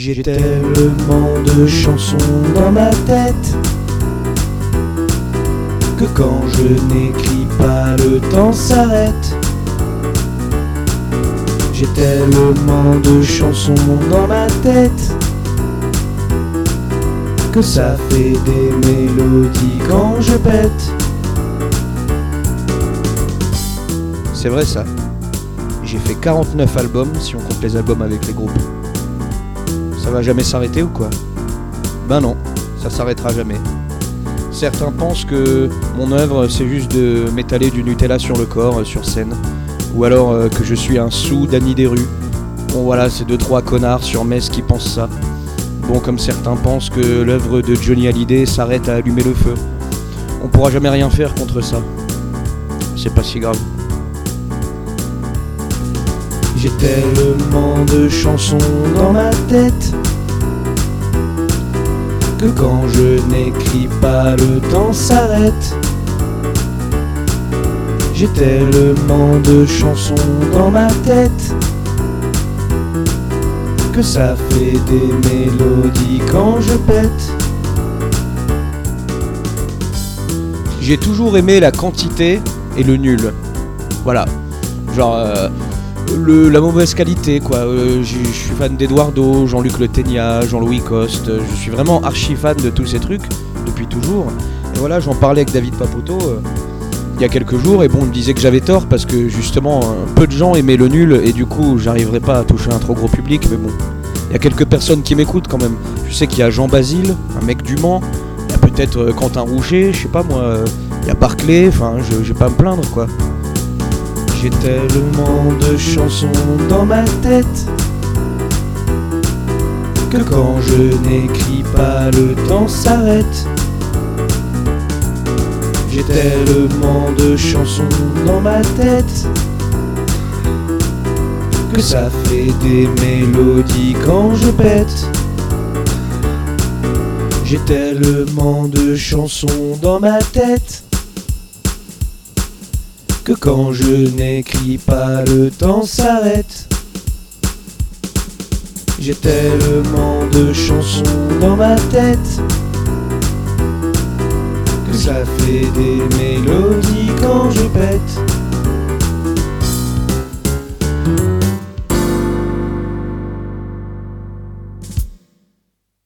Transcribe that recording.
J'ai tellement de chansons dans ma tête que quand je n'écris pas, le temps s'arrête. J'ai tellement de chansons dans ma tête que ça fait des mélodies quand je pète. C'est vrai ça. J'ai fait 49 albums si on compte les albums avec les groupes. Ça va jamais s'arrêter ou quoi? Ben non, ça s'arrêtera jamais. Certains pensent que mon œuvre c'est juste de m'étaler du Nutella sur le corps, sur scène. Ou alors que je suis un sous Danny Desrues. Bon voilà, c'est 2-3 connards sur Metz qui pensent ça. Bon, comme certains pensent que l'œuvre de Johnny Hallyday s'arrête à allumer le feu. On pourra jamais rien faire contre ça. C'est pas si grave. J'ai tellement de chansons dans ma tête que quand je n'écris pas, le temps s'arrête. J'ai tellement de chansons dans ma tête que ça fait des mélodies quand je pète. J'ai toujours aimé la quantité et le nul. Voilà. Genre la mauvaise qualité quoi. Je suis fan d'Eduardo, Jean-Luc Le Ténia, Jean-Louis Coste. Je suis vraiment archi fan de tous ces trucs depuis toujours. Et voilà, j'en parlais avec David Papoto il y a quelques jours et bon, il me disait que j'avais tort parce que justement peu de gens aimaient le nul et du coup j'arriverais pas à toucher un trop gros public, mais bon, il y a quelques personnes qui m'écoutent quand même. Je sais qu'il y a Jean Basile, un mec du Mans, il y a peut-être Quentin Rouget, je sais pas moi, il y a Barclay, enfin je vais pas me plaindre quoi. J'ai tellement de chansons dans ma tête que quand je n'écris pas, le temps s'arrête. J'ai tellement de chansons dans ma tête que ça fait des mélodies quand je pète. J'ai tellement de chansons dans ma tête que quand je n'écris pas, le temps s'arrête. J'ai tellement de chansons dans ma tête que ça fait des mélodies quand je pète.